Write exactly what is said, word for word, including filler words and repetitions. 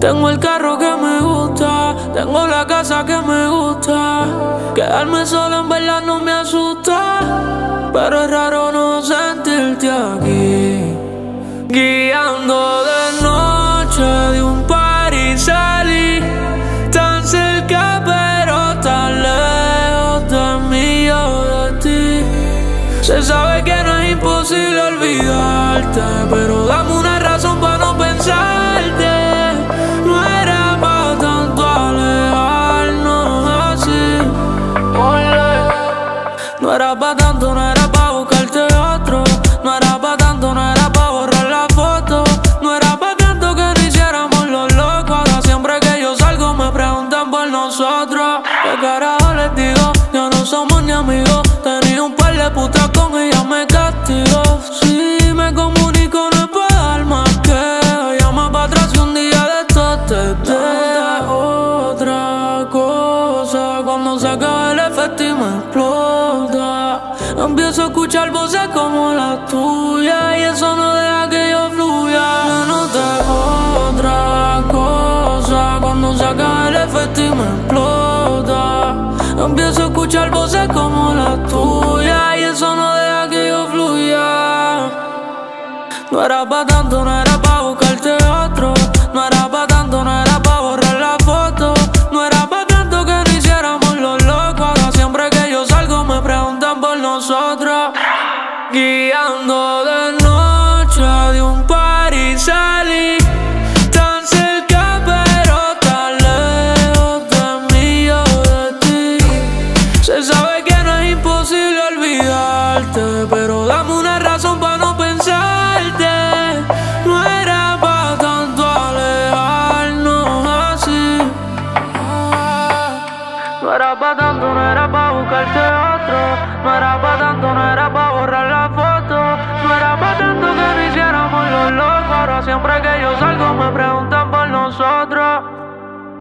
Tengo el carro que me gusta, tengo la casa que me gusta. Quedarme solo en verdad no me asusta, pero es raro no sentirte aquí. Guiando de noche de un party salí, tan cerca pero tan lejos de mí o de ti. Se sabe que no es imposible olvidarte, pero dame una razón para no pensarte. No era para tanto alejarnos así. No era para tanto, no era para buscarte otro. No era para tanto, no era para borrar la foto. No era para tanto que no hiciéramos los locos. Ahora siempre que yo salgo me preguntan por nosotros. ¿Qué carajo les digo? Ya no somos ni amigos. Tenía un par de putas con ella, me castigó. Si me comunico no es para dar más que llama para atrás y un día de esto te deja otra cosa. Cuando se acaba el efecto y me explota, empiezo a escuchar voces como la tuya y eso no deja que yo fluya. Ya no tengo otra cosa. Cuando se acaba el efecto y me explota, empiezo a escuchar voces como la tuya y eso no deja que yo fluya. No era pa' tanto, no era pa' buscarte otro. No era pa' tanto, no era pa' borrar la foto. No era pa' tanto que no hiciéramos los locos. Ahora siempre que yo salgo me preguntan por nosotros. Guiando de noche de un party salí, tan cerca pero tan lejos de mí o de ti. Se sabe que no es imposible olvidarte, pero dame una razón para no pensarte. No era para tanto alejarnos así. No era para tanto, no era para buscarte otro. No era para tanto, no era para borrar la foto. No era para tanto que no hiciéramos los locos. Ahora siempre que yo salgo me preguntan